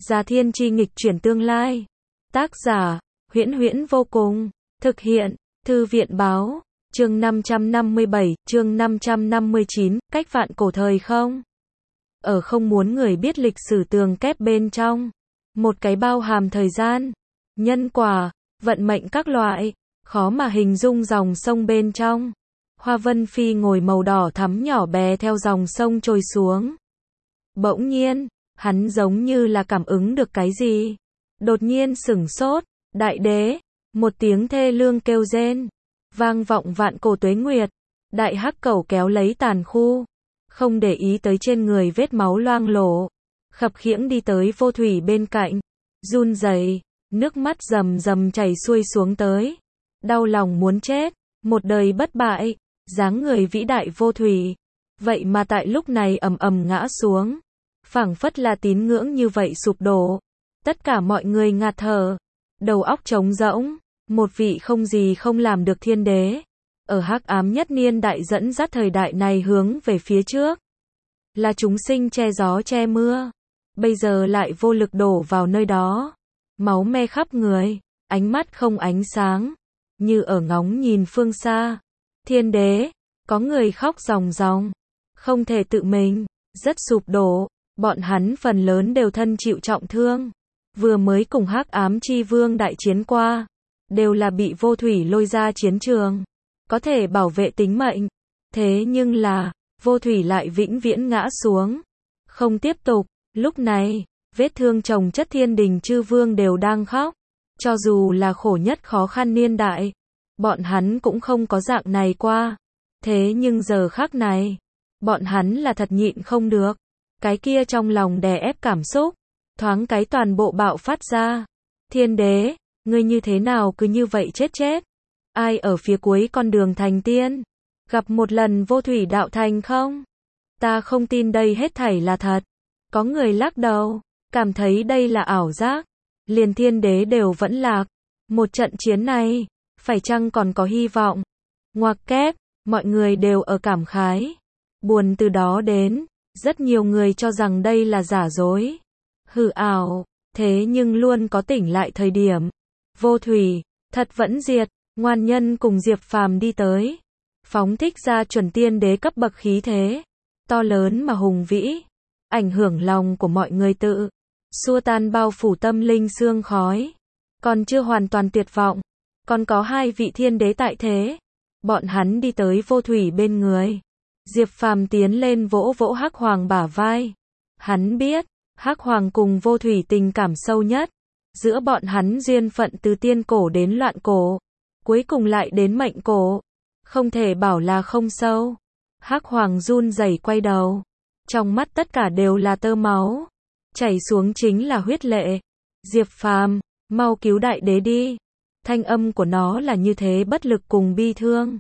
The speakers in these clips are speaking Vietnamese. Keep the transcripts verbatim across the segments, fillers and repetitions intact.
Gia Thiên Chi nghịch chuyển tương lai. Tác giả, Huyễn Huyễn vô cùng. Thực hiện, Thư viện báo. Chương năm trăm năm mươi bảy, chương năm trăm năm mươi chín, cách vạn cổ thời không. Ở không muốn người biết lịch sử tường kép bên trong. Một cái bao hàm thời gian, nhân quả, vận mệnh các loại, khó mà hình dung dòng sông bên trong. Hoa Vân Phi ngồi màu đỏ thắm nhỏ bé theo dòng sông trôi xuống. Bỗng nhiên, hắn giống như là cảm ứng được cái gì. Đột nhiên sửng sốt, đại đế, một tiếng thê lương kêu rên, vang vọng vạn cổ tuế nguyệt. Đại hắc cẩu kéo lấy tàn khu, không để ý tới trên người vết máu loang lổ, khập khiễng đi tới Vô Thủy bên cạnh, run rẩy, nước mắt rầm rầm chảy xuôi xuống tới. Đau lòng muốn chết, một đời bất bại, dáng người vĩ đại Vô Thủy, vậy mà tại lúc này ầm ầm ngã xuống, phảng phất là tín ngưỡng như vậy sụp đổ. Tất cả mọi người ngạt thở, đầu óc trống rỗng, một vị không gì không làm được thiên đế, ở hắc ám nhất niên đại dẫn dắt thời đại này hướng về phía trước, là chúng sinh che gió che mưa, bây giờ lại vô lực đổ vào nơi đó, máu me khắp người, ánh mắt không ánh sáng, như ở ngóng nhìn phương xa. Thiên đế, có người khóc ròng ròng, không thể tự mình, rất sụp đổ, bọn hắn phần lớn đều thân chịu trọng thương, vừa mới cùng hắc ám chi vương đại chiến qua, đều là bị Vô Thủy lôi ra chiến trường, có thể bảo vệ tính mệnh, thế nhưng là, Vô Thủy lại vĩnh viễn ngã xuống, không tiếp tục. Lúc này, vết thương chồng chất thiên đình chư vương đều đang khóc, cho dù là khổ nhất khó khăn niên đại, bọn hắn cũng không có dạng này qua, thế nhưng giờ khắc này, bọn hắn là thật nhịn không được, cái kia trong lòng đè ép cảm xúc, thoáng cái toàn bộ bạo phát ra. Thiên đế, ngươi như thế nào cứ như vậy chết chết? Ai ở phía cuối con đường thành tiên? Gặp một lần Vô Thủy đạo thành không? Ta không tin đây hết thảy là thật. Có người lắc đầu, cảm thấy đây là ảo giác. Liền thiên đế đều vẫn lạc. Một trận chiến này, phải chăng còn có hy vọng? Ngoặc kép, mọi người đều ở cảm khái. Buồn từ đó đến, rất nhiều người cho rằng đây là giả dối, hư ảo, thế nhưng luôn có tỉnh lại thời điểm. Vô Thủy, thật vẫn diệt, ngoan nhân cùng Diệp Phàm đi tới, phóng thích ra chuẩn tiên đế cấp bậc khí thế, to lớn mà hùng vĩ, ảnh hưởng lòng của mọi người tự, xua tan bao phủ tâm linh sương khói. Còn chưa hoàn toàn tuyệt vọng, còn có hai vị thiên đế tại thế, bọn hắn đi tới Vô Thủy bên người. Diệp Phàm tiến lên vỗ vỗ Hắc Hoàng bả vai, hắn biết, Hắc Hoàng cùng Vô Thủy tình cảm sâu nhất, giữa bọn hắn duyên phận từ tiên cổ đến loạn cổ, cuối cùng lại đến mệnh cổ, không thể bảo là không sâu. Hắc Hoàng run rẩy quay đầu, trong mắt tất cả đều là tơ máu, chảy xuống chính là huyết lệ. Diệp Phàm, mau cứu đại đế đi. Thanh âm của nó là như thế bất lực cùng bi thương.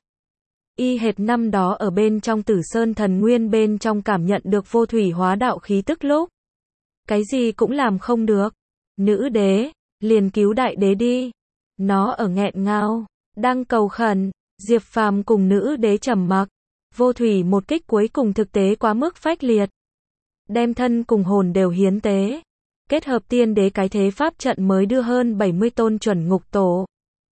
Y hệt năm đó ở bên trong Tử Sơn Thần Nguyên bên trong cảm nhận được Vô Thủy hóa đạo khí tức lúc, cái gì cũng làm không được. Nữ đế, liền cứu đại đế đi. Nó ở nghẹn ngào, đang cầu khẩn. Diệp Phàm cùng nữ đế trầm mặc. Vô Thủy một kích cuối cùng thực tế quá mức phách liệt, đem thân cùng hồn đều hiến tế, kết hợp tiên đế cái thế pháp trận mới đưa hơn bảy mươi tôn chuẩn ngục tổ.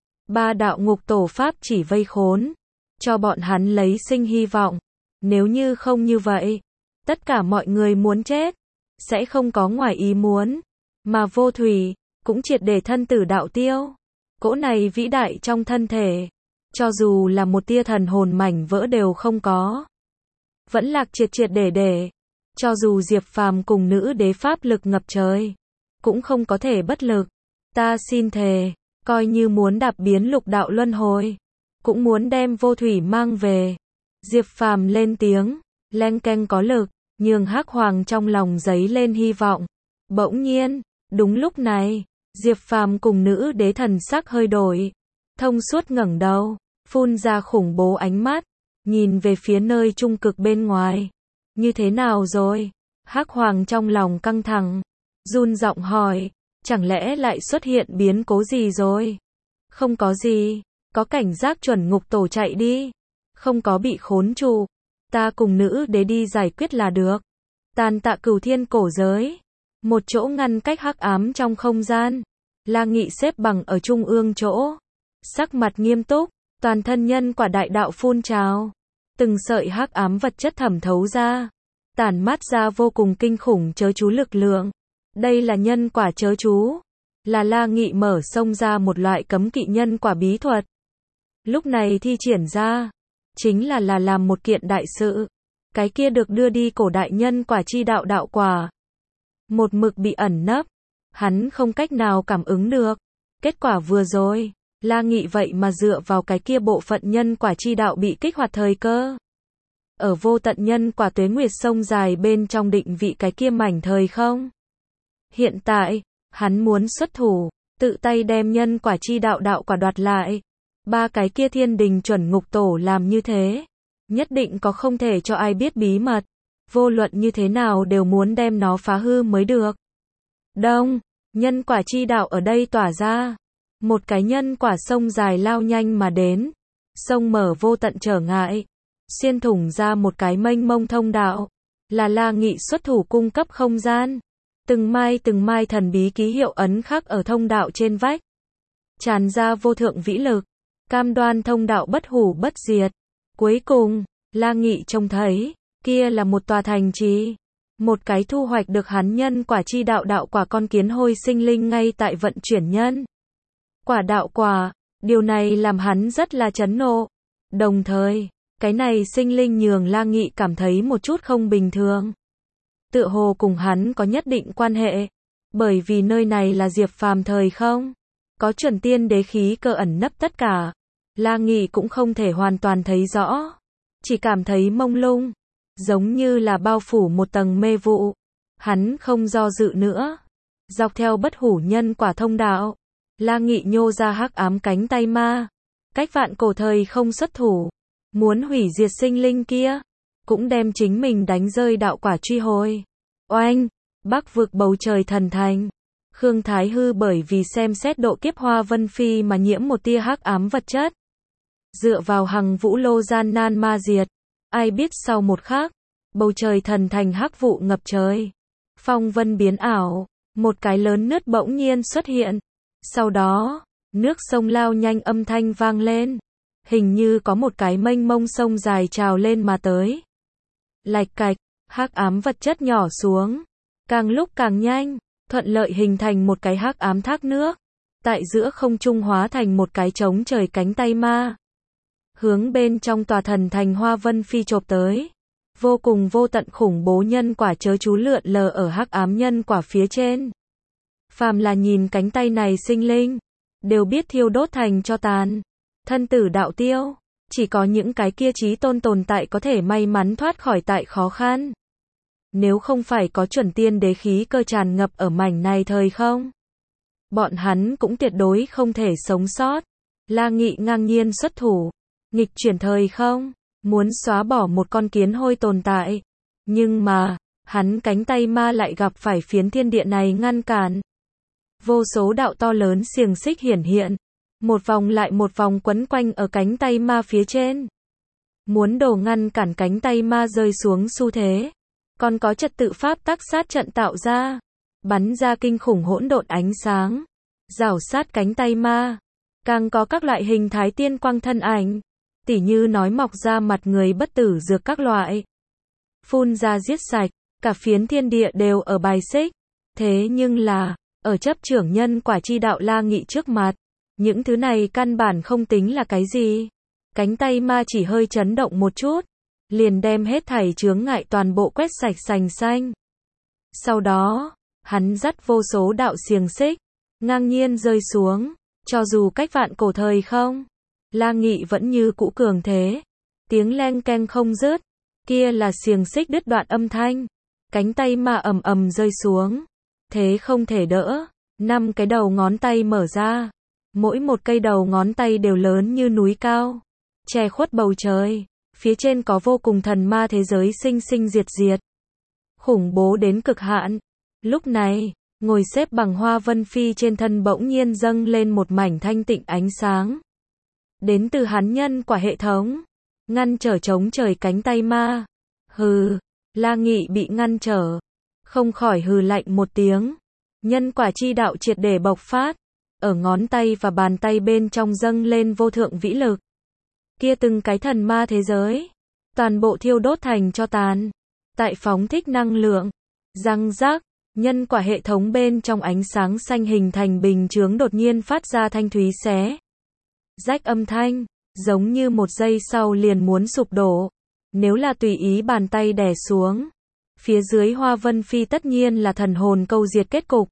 Ba đạo ngục tổ pháp chỉ vây khốn, cho bọn hắn lấy sinh hy vọng. Nếu như không như vậy, tất cả mọi người muốn chết, sẽ không có ngoài ý muốn. Mà Vô Thủy, cũng triệt để thân tử đạo tiêu. Cỗ này vĩ đại trong thân thể, cho dù là một tia thần hồn mảnh vỡ đều không có. Vẫn lạc triệt triệt để để. Cho dù Diệp Phàm cùng nữ đế pháp lực ngập trời, cũng không có thể bất lực. Ta xin thề, coi như muốn đạp biến lục đạo luân hồi, cũng muốn đem Vô Thủy mang về. Diệp Phàm lên tiếng, leng keng có lực, nhường Hắc Hoàng trong lòng giấy lên hy vọng. Bỗng nhiên, đúng lúc này, Diệp Phàm cùng nữ đế thần sắc hơi đổi, thông suốt ngẩng đầu, phun ra khủng bố ánh mắt, nhìn về phía nơi trung cực bên ngoài. Như thế nào rồi? Hắc Hoàng trong lòng căng thẳng, run giọng hỏi, chẳng lẽ lại xuất hiện biến cố gì rồi? Không có gì, có cảnh giác chuẩn ngục tổ chạy đi, không có bị khốn trụ, ta cùng nữ đế đi giải quyết là được. Tàn tạ cửu thiên cổ giới, Một chỗ ngăn cách hắc ám trong không gian. La Nghị xếp bằng ở trung ương chỗ. Sắc mặt nghiêm túc, toàn thân nhân quả đại đạo phun trào. Từng sợi hắc ám vật chất thẩm thấu ra. Tản mát ra vô cùng kinh khủng chớ chú lực lượng. Đây là nhân quả chớ chú. Là La Nghị mở xông ra một loại cấm kỵ nhân quả bí thuật. Lúc này thi triển ra. Chính là là làm một kiện đại sự. Cái kia được đưa đi cổ đại nhân quả chi đạo đạo quả. Một mực bị ẩn nấp. Hắn không cách nào cảm ứng được. Kết quả vừa rồi, La Nghị vậy mà dựa vào cái kia bộ phận nhân quả chi đạo bị kích hoạt thời cơ. Ở vô tận nhân quả tuế nguyệt sông dài bên trong định vị cái kia mảnh thời không. Hiện tại, hắn muốn xuất thủ, tự tay đem nhân quả chi đạo đạo quả đoạt lại. Ba cái kia thiên đình chuẩn ngục tổ làm như thế. Nhất định có không thể cho ai biết bí mật. Vô luận như thế nào đều muốn đem nó phá hư mới được. Đông, nhân quả chi đạo ở đây tỏa ra. Một cái nhân quả sông dài lao nhanh mà đến. Sông mở vô tận trở ngại. Xuyên thủng ra một cái mênh mông thông đạo. Là La Nghị xuất thủ cung cấp không gian. Từng mai từng mai thần bí ký hiệu ấn khắc ở thông đạo trên vách. Tràn ra vô thượng vĩ lực. Cam đoan thông đạo bất hủ bất diệt. Cuối cùng, La Nghị trông thấy, kia là một tòa thành trì. Một cái thu hoạch được hắn nhân quả chi đạo đạo quả con kiến hôi sinh linh ngay tại vận chuyển nhân quả đạo quả. Điều này làm hắn rất là chấn nộ. Đồng thời, cái này sinh linh nhường La Nghị cảm thấy một chút không bình thường. Tựa hồ cùng hắn có nhất định quan hệ. Bởi vì nơi này là Diệp Phàm thời không. Có chuẩn tiên đế khí cơ ẩn nấp tất cả. La Nghị cũng không thể hoàn toàn thấy rõ. Chỉ cảm thấy mông lung. Giống như là bao phủ một tầng mê vụ. Hắn không do dự nữa. Dọc theo bất hủ nhân quả thông đạo. La Nghị nhô ra hắc ám cánh tay ma. Cách vạn cổ thời không xuất thủ. Muốn hủy diệt sinh linh kia. Cũng đem chính mình đánh rơi đạo quả truy hồi. Oanh! Bắc vực bầu trời thần thành. Khương Thái Hư bởi vì xem xét độ kiếp Hoa Vân Phi mà nhiễm một tia hắc ám vật chất. Dựa vào hằng vũ lô gian nan ma diệt. Ai biết sau một khắc, bầu trời thần thành hắc vụ ngập trời. Phong vân biến ảo, một cái lớn nứt bỗng nhiên xuất hiện. Sau đó, nước sông lao nhanh âm thanh vang lên. Hình như có một cái mênh mông sông dài trào lên mà tới. Lạch cạch, hắc ám vật chất nhỏ xuống. Càng lúc càng nhanh, thuận lợi hình thành một cái hắc ám thác nước. Tại giữa không trung hóa thành một cái trống trời cánh tay ma. Hướng bên trong tòa thần thành Hoa Vân Phi chộp tới. Vô cùng vô tận khủng bố nhân quả chớ chú lượn lờ ở hắc ám nhân quả phía trên. Phàm là nhìn cánh tay này sinh linh, đều biết thiêu đốt thành cho tàn. Thân tử đạo tiêu, chỉ có những cái kia chí tôn tồn tại có thể may mắn thoát khỏi tại khó khăn. Nếu không phải có chuẩn tiên đế khí cơ tràn ngập ở mảnh này thời không, bọn hắn cũng tuyệt đối không thể sống sót. La Nghị ngang nhiên xuất thủ, nghịch chuyển thời không, muốn xóa bỏ một con kiến hôi tồn tại. Nhưng mà, hắn cánh tay ma lại gặp phải phiến thiên địa này ngăn cản. Vô số đạo to lớn xiềng xích hiển hiện, một vòng lại một vòng quấn quanh ở cánh tay ma phía trên. Muốn đổ ngăn cản cánh tay ma rơi xuống xu thế. Còn có trật tự pháp tắc sát trận tạo ra, bắn ra kinh khủng hỗn độn ánh sáng, rảo sát cánh tay ma. Càng có các loại hình thái tiên quang thân ảnh, tỉ như nói mọc ra mặt người bất tử dược các loại. Phun ra giết sạch, cả phiến thiên địa đều ở bài xích. Thế nhưng là, ở chấp trưởng nhân quả chi đạo La Nghị trước mặt, những thứ này căn bản không tính là cái gì. Cánh tay ma chỉ hơi chấn động một chút, liền đem hết thảy chướng ngại toàn bộ quét sạch sành xanh. Sau đó, hắn dắt vô số đạo xiềng xích, ngang nhiên rơi xuống, cho dù cách vạn cổ thời không. La Nghị vẫn như cũ cường thế, tiếng leng keng không dứt, kia là xiềng xích đứt đoạn âm thanh, cánh tay ma ầm ầm rơi xuống, thế không thể đỡ, năm cái đầu ngón tay mở ra, mỗi một cây đầu ngón tay đều lớn như núi cao, che khuất bầu trời, phía trên có vô cùng thần ma thế giới sinh sinh diệt diệt, khủng bố đến cực hạn. Lúc này, ngồi xếp bằng Hoa Vân Phi trên thân bỗng nhiên dâng lên một mảnh thanh tịnh ánh sáng. Đến từ hắn nhân quả hệ thống, ngăn trở chống trời cánh tay ma. Hừ, La Nghị bị ngăn trở. không khỏi hừ lạnh một tiếng. Nhân quả chi đạo triệt để bộc phát, ở ngón tay và bàn tay bên trong dâng lên vô thượng vĩ lực. Kia từng cái thần ma thế giới, toàn bộ thiêu đốt thành tro tàn. Tại phóng thích năng lượng, răng rác, nhân quả hệ thống bên trong ánh sáng xanh hình thành bình chướng đột nhiên phát ra thanh thúy xé rách âm thanh, giống như một giây sau liền muốn sụp đổ. Nếu là tùy ý bàn tay đè xuống, phía dưới Hoa Vân Phi tất nhiên là thần hồn câu diệt kết cục.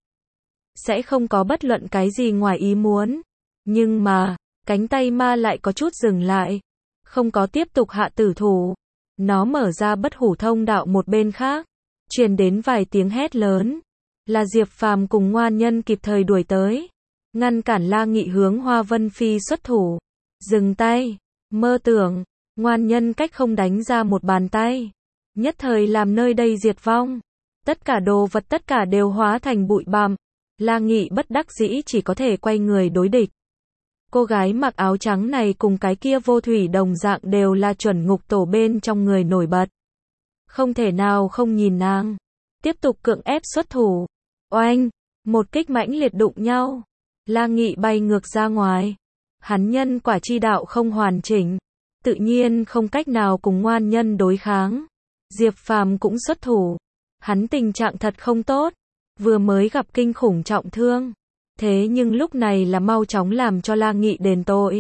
Sẽ không có bất luận cái gì ngoài ý muốn. Nhưng mà, cánh tay ma lại có chút dừng lại. Không có tiếp tục hạ tử thủ. Nó mở ra bất hủ thông đạo một bên khác. Truyền đến vài tiếng hét lớn. Là Diệp Phàm cùng Ngoan Nhân kịp thời đuổi tới. Ngăn cản La Nghị hướng Hoa Vân Phi xuất thủ. Dừng tay. Mơ tưởng. Ngoan Nhân cách không đánh ra một bàn tay. Nhất thời làm nơi đây diệt vong. Tất cả đồ vật tất cả đều hóa thành bụi bặm. La Nghị bất đắc dĩ chỉ có thể quay người đối địch. Cô gái mặc áo trắng này cùng cái kia vô thủy đồng dạng đều là chuẩn ngục tổ bên trong người nổi bật. Không thể nào không nhìn nàng. Tiếp tục cưỡng ép xuất thủ. Oanh! Một kích mãnh liệt đụng nhau. La Nghị bay ngược ra ngoài. Hắn nhân quả chi đạo không hoàn chỉnh. Tự nhiên không cách nào cùng Ngoan Nhân đối kháng. Diệp Phàm cũng xuất thủ. Hắn tình trạng thật không tốt. Vừa mới gặp kinh khủng trọng thương. Thế nhưng lúc này là mau chóng làm cho La Nghị đền tội.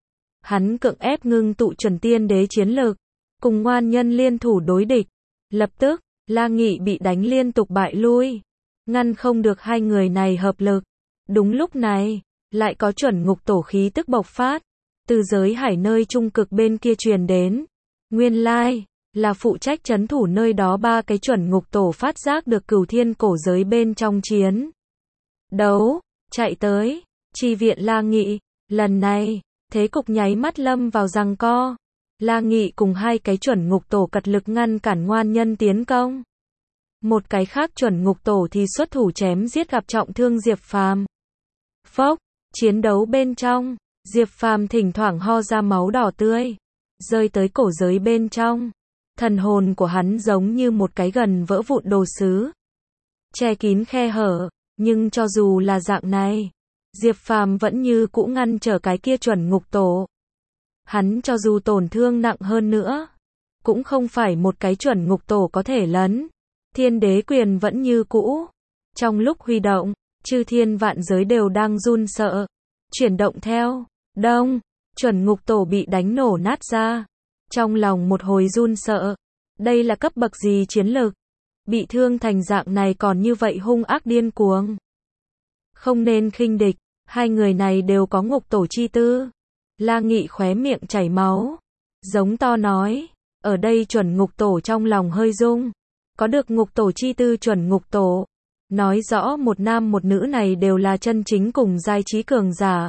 Hắn cưỡng ép ngưng tụ chuẩn tiên đế chiến lực. Cùng Ngoan Nhân liên thủ đối địch. Lập tức, La Nghị bị đánh liên tục bại lui. Ngăn không được hai người này hợp lực. Đúng lúc này, lại có chuẩn ngục tổ khí tức bộc phát. Từ giới hải nơi trung cực bên kia truyền đến. Nguyên lai, là phụ trách trấn thủ nơi đó ba cái chuẩn ngục tổ phát giác được cửu thiên cổ giới bên trong chiến đấu, chạy tới, chi viện La Nghị. Lần này, thế cục nháy mắt lâm vào giằng co. La Nghị cùng hai cái chuẩn ngục tổ cật lực ngăn cản Ngoan Nhân tiến công. Một cái khác chuẩn ngục tổ thì xuất thủ chém giết gặp trọng thương Diệp Phàm. Phốc, chiến đấu bên trong, Diệp Phàm thỉnh thoảng ho ra máu đỏ tươi, rơi tới cổ giới bên trong. Thần hồn của hắn giống như một cái gần vỡ vụn đồ sứ, che kín khe hở, nhưng cho dù là dạng này, Diệp Phàm vẫn như cũ ngăn trở cái kia chuẩn ngục tổ. Hắn cho dù tổn thương nặng hơn nữa, cũng không phải một cái chuẩn ngục tổ có thể lấn. Thiên đế quyền vẫn như cũ. Trong lúc huy động, chư thiên vạn giới đều đang run sợ. Chuyển động theo, đông, chuẩn ngục tổ bị đánh nổ nát ra. Trong lòng một hồi run sợ. Đây là cấp bậc gì chiến lực? Bị thương thành dạng này còn như vậy hung ác điên cuồng. Không nên khinh địch, hai người này đều có ngục tổ chi tư. La Nghị khóe miệng chảy máu. Giống to nói, ở đây chuẩn ngục tổ trong lòng hơi rung. Có được ngục tổ chi tư chuẩn ngục tổ. Nói rõ một nam một nữ này đều là chân chính cùng giai trí cường giả.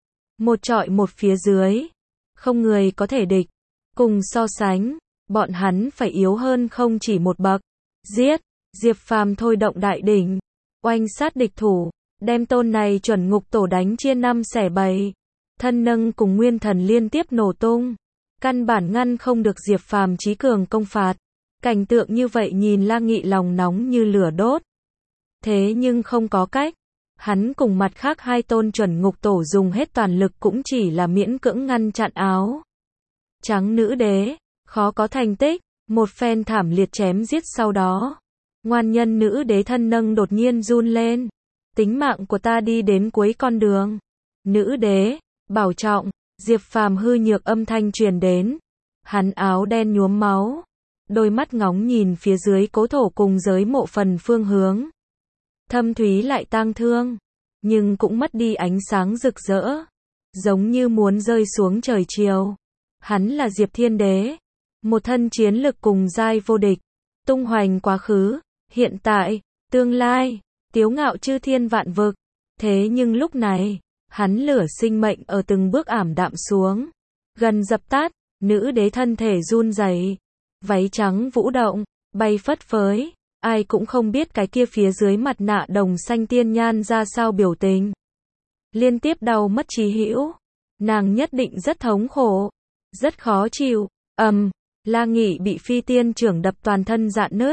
Một trọi một phía dưới. Không người có thể địch. Cùng so sánh, bọn hắn phải yếu hơn không chỉ một bậc. Giết, Diệp Phàm thôi động đại đỉnh. Oanh sát địch thủ. Đem tôn này chuẩn ngục tổ đánh chia năm xẻ bảy. Thân nâng cùng nguyên thần liên tiếp nổ tung. Căn bản ngăn không được Diệp Phàm trí cường công phạt. Cảnh tượng như vậy nhìn La Nghị lòng nóng như lửa đốt. Thế nhưng không có cách. Hắn cùng mặt khác hai tôn chuẩn ngục tổ dùng hết toàn lực cũng chỉ là miễn cưỡng ngăn chặn áo trắng nữ đế. Khó có thành tích. Một phen thảm liệt chém giết sau đó. Ngoan Nhân nữ đế thân nâng đột nhiên run lên. Tính mạng của ta đi đến cuối con đường. Nữ đế, bảo trọng. Diệp Phàm hư nhược âm thanh truyền đến. Hắn áo đen nhuốm máu. Đôi mắt ngóng nhìn phía dưới cố thổ cùng giới mộ phần phương hướng. Thâm thúy lại tang thương. Nhưng cũng mất đi ánh sáng rực rỡ. Giống như muốn rơi xuống trời chiều. Hắn là Diệp Thiên Đế. Một thân chiến lực cùng giai vô địch. Tung hoành quá khứ, hiện tại, tương lai. Tiếu ngạo chư thiên vạn vực. Thế nhưng lúc này, hắn lửa sinh mệnh ở từng bước ảm đạm xuống. Gần dập tắt, nữ đế thân thể run rẩy. Váy trắng vũ động, bay phất phới. Ai cũng không biết cái kia phía dưới mặt nạ đồng xanh tiên nhan ra sao biểu tình. Liên tiếp đau mất trí hữu. Nàng nhất định rất thống khổ. Rất khó chịu. Ầm, um, La Nghị bị phi tiên trưởng đập toàn thân rạn nứt.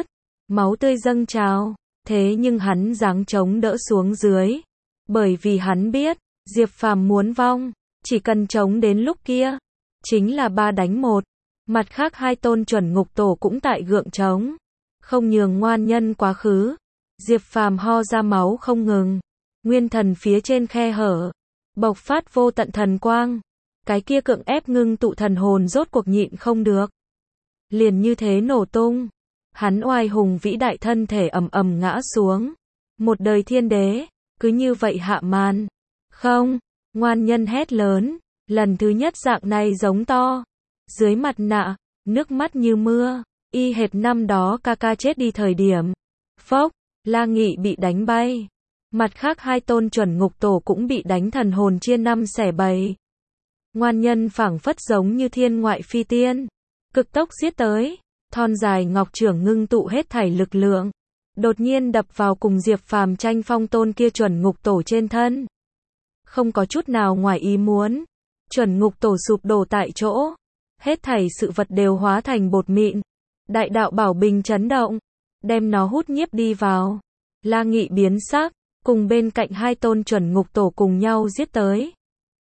máu tươi dâng trào, thế nhưng hắn giáng chống đỡ xuống dưới, bởi vì hắn biết, Diệp Phàm muốn vong, chỉ cần chống đến lúc kia, chính là ba đánh một. Mặt khác hai tôn chuẩn ngục tổ cũng tại gượng chống, không nhường ngoan nhân quá khứ. Diệp Phàm ho ra máu không ngừng, nguyên thần phía trên khe hở, bộc phát vô tận thần quang, cái kia cưỡng ép ngưng tụ thần hồn rốt cuộc nhịn không được, liền như thế nổ tung. Hắn oai hùng vĩ đại thân thể ầm ầm ngã xuống, một đời thiên đế, cứ như vậy hạ màn. Không, ngoan nhân hét lớn, lần thứ nhất dạng này giống to, dưới mặt nạ, nước mắt như mưa, y hệt năm đó ca ca chết đi thời điểm. Phốc, La Nghị bị đánh bay, mặt khác hai tôn chuẩn ngục tổ cũng bị đánh thần hồn chia năm xẻ bảy. Ngoan nhân phảng phất giống như thiên ngoại phi tiên, cực tốc giết tới, thon dài ngọc trưởng ngưng tụ hết thảy lực lượng, đột nhiên đập vào cùng Diệp Phàm tranh phong tôn kia chuẩn ngục tổ trên thân. Không có chút nào ngoài ý muốn, chuẩn ngục tổ sụp đổ tại chỗ, hết thảy sự vật đều hóa thành bột mịn. Đại đạo bảo bình chấn động, đem nó hút nhiếp đi vào. La Nghị biến sắc, cùng bên cạnh hai tôn chuẩn ngục tổ cùng nhau giết tới.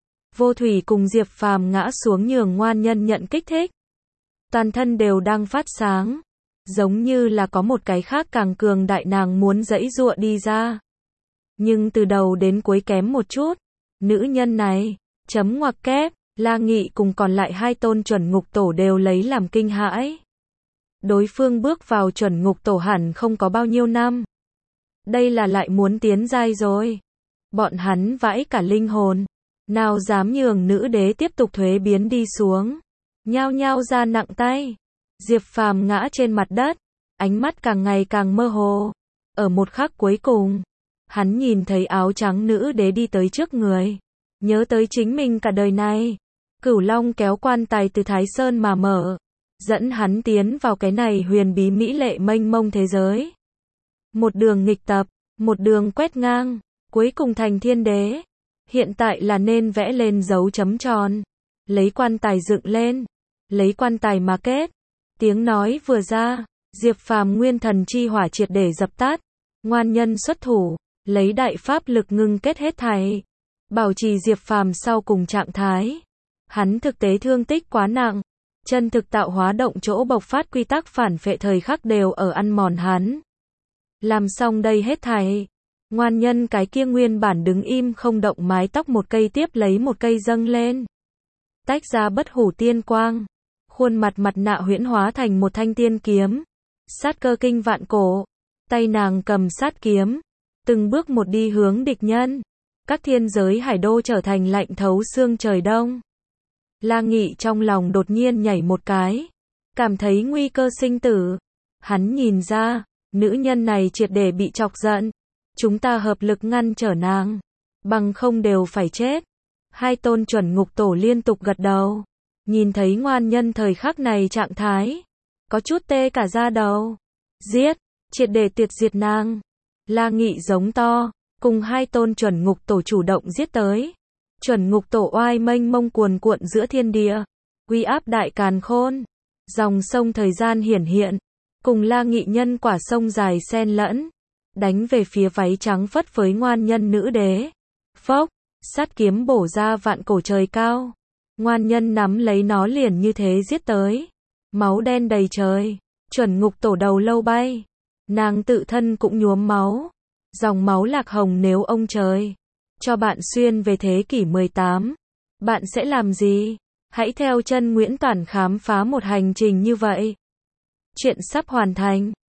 Vô Thủy cùng Diệp Phàm ngã xuống nhường ngoan nhân nhận kích thích. Toàn thân đều đang phát sáng, giống như là có một cái khác càng cường đại nàng muốn giãy giụa đi ra. Nhưng từ đầu đến cuối kém một chút, nữ nhân này, chấm ngoặc kép, La Nghị cùng còn lại hai tôn chuẩn ngục tổ đều lấy làm kinh hãi. Đối phương bước vào chuẩn ngục tổ hẳn không có bao nhiêu năm. Đây là lại muốn tiến giai rồi. Bọn hắn vãi cả linh hồn, nào dám nhường nữ đế tiếp tục thuế biến đi xuống. Nhao nhao ra nặng tay. Diệp Phàm ngã trên mặt đất, ánh mắt càng ngày càng mơ hồ. Ở một khắc cuối cùng, hắn nhìn thấy áo trắng nữ đế đi tới trước người. Nhớ tới chính mình cả đời này, Cửu Long kéo quan tài từ Thái Sơn mà mở, dẫn hắn tiến vào cái này huyền bí mỹ lệ mênh mông thế giới. Một đường nghịch tập, một đường quét ngang, cuối cùng thành thiên đế. Hiện tại là nên vẽ lên dấu chấm tròn, lấy quan tài dựng lên, lấy quan tài mà kết. Tiếng nói vừa ra, Diệp Phàm nguyên thần chi hỏa triệt để dập tắt, ngoan nhân xuất thủ, lấy đại pháp lực ngưng kết hết thảy, bảo trì Diệp Phàm sau cùng trạng thái. Hắn thực tế thương tích quá nặng, chân thực tạo hóa động chỗ bộc phát quy tắc phản phệ thời khắc đều ở ăn mòn hắn. Làm xong đây hết thảy, ngoan nhân cái kia nguyên bản đứng im không động mái tóc một cây tiếp lấy một cây dâng lên, tách ra bất hủ tiên quang, khuôn mặt mặt nạ huyễn hóa thành một thanh tiên kiếm, sát cơ kinh vạn cổ, tay nàng cầm sát kiếm, từng bước một đi hướng địch nhân. Các thiên giới hải đô trở thành lạnh thấu xương trời đông. La Nghị trong lòng đột nhiên nhảy một cái, cảm thấy nguy cơ sinh tử. Hắn nhìn ra, nữ nhân này triệt để bị chọc giận. Chúng ta hợp lực ngăn trở nàng, bằng không đều phải chết. Hai tôn chuẩn ngục tổ liên tục gật đầu, nhìn thấy ngoan nhân thời khắc này trạng thái, có chút tê cả da đầu. Giết, triệt để tiệt diệt nàng. La Nghị giống to, cùng hai tôn chuẩn ngục tổ chủ động giết tới. Chuẩn ngục tổ oai mênh mông cuồn cuộn giữa thiên địa, uy áp đại càn khôn, dòng sông thời gian hiển hiện, cùng La Nghị nhân quả sông dài xen lẫn, đánh về phía váy trắng phất với ngoan nhân nữ đế. Phốc, sát kiếm bổ ra vạn cổ trời cao, ngoan nhân nắm lấy nó liền như thế giết tới, máu đen đầy trời, chuẩn ngục tổ đầu lâu bay, nàng tự thân cũng nhuốm máu, dòng máu lạc hồng. Nếu ông trời cho bạn xuyên về thế kỷ mười tám, bạn sẽ làm gì? Hãy theo chân Nguyễn Toản khám phá một hành trình như vậy. Chuyện sắp hoàn thành.